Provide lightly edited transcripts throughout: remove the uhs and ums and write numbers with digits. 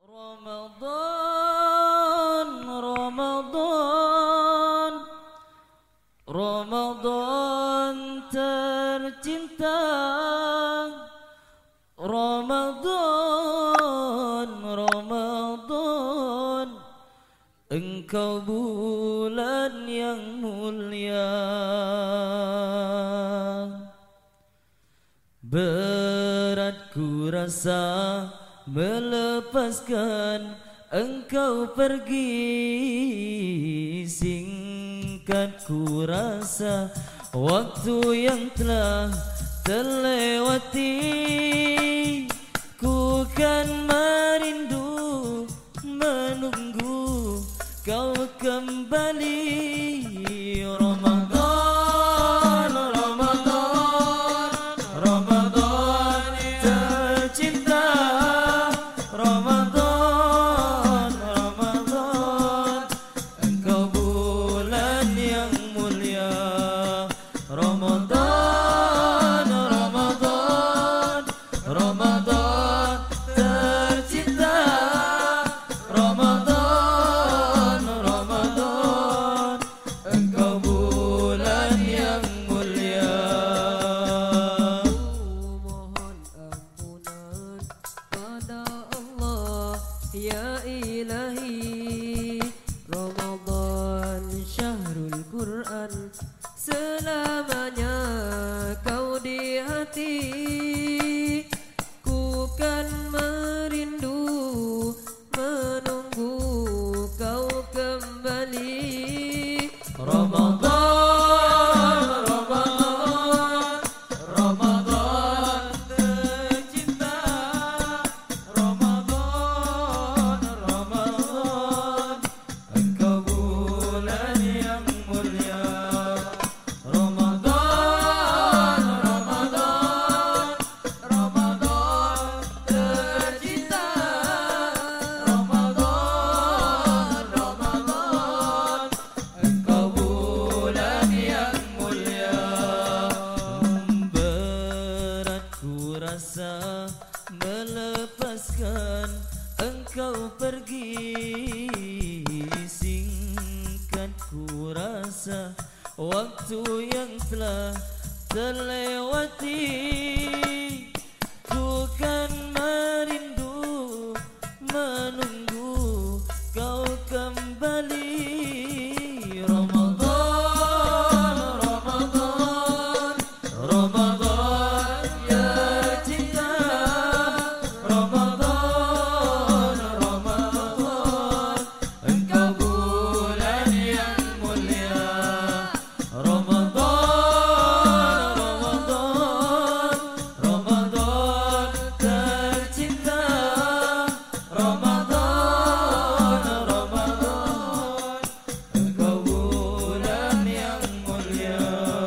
Ramadan, Ramadan, Ramadan tercinta. Ramadan, Ramadan, engkau bulan yang mulia. Berat ku rasa melepaskan engkau pergi, singkat ku rasa waktu yang telah terlewati. Ku kan merindu menunggu kau kembali. Ramadan, Ramadan, Ramadan tercinta. Ramadan, Ramadan, engkau bulan yang mulia. Ramadan, Ramadan, Ramadan tercinta. Ramadan, Ramadan, engkau bulan yang mulia. Mohon ampunan pada Allah ya ilahi. Ramadan syahrul Quran, selamanya kau di hati. Ku kan merindu menunggu kau kembali. Ramadan, Ramadan, Ramadan tercinta. Ramadan, Ramadan, engkau bulan yang mulia. Ramadan, Ramadan, Ramadan tercinta. Ramadan, Ramadan, engkau bulan yang mulia. Berat ku rasa melepaskan engkau pergi, singkat ku rasa waktu yang telah terlewati. Ku kan merindu menunggu kau kembali. Ramadan, Ramadan, Ramadan ya cinta. Ramadan, Ramadan, engkau bulan yang mulia. Ramadan, Ramadan, Ramadan tercinta. Ramadan, Ramadan, engkau bulan yang mulia.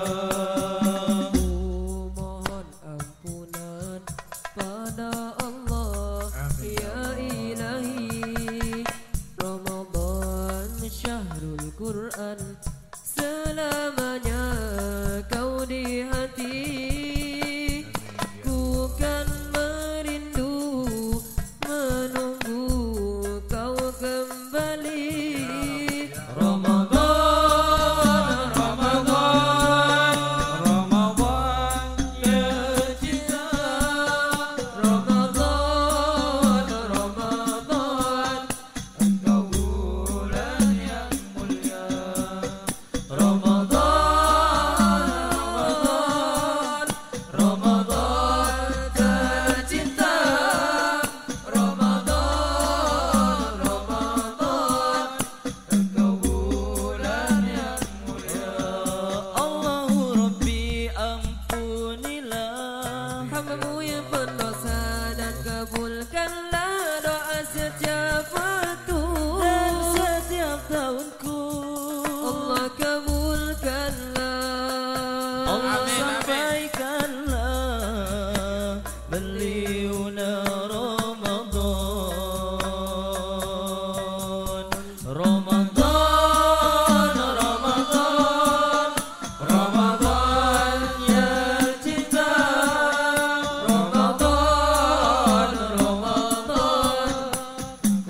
Ku mohon ampunan pada Allah ya ilahi. Ramadan syahrul Quran, selamanya kau di hati. Ku kan merindu menunggu kau kembali. Ramadan, Ramadan, Ramadan ya cinta. Ramadan, Ramadan, engkau bulan yang mulia. Ramadan, Ramadan, Ramadan tercinta. Ramadan, Ramadan, engkau bulan yang mulia. Allahu Rabbi ampunilah Hambamu yang berdosa dan kabulkanlah doa setiap waktu. dan setiap tahunku. Allah kabulkanlah. Allah sampaikanlah beliaunya Ramadan. Ramadan, Ramadan, Ramadan ya cinta. Ramadan, Ramadan,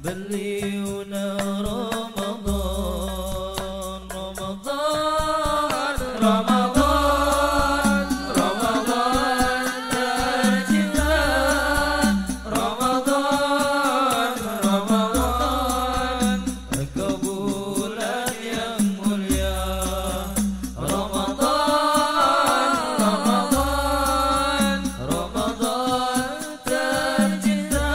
بليونا رمضان رمضان رمضان رمضان tercinta Ramadan Ramadan engkau bulan yang mulia Ramadan Ramadan Ramadan tercinta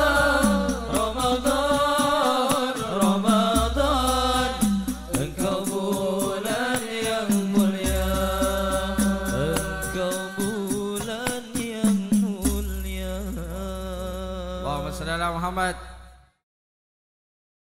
Ramadan Ramadan engkau bulan yang mulia engkau bulan yang mulia Allahumma salli ala Muhammad.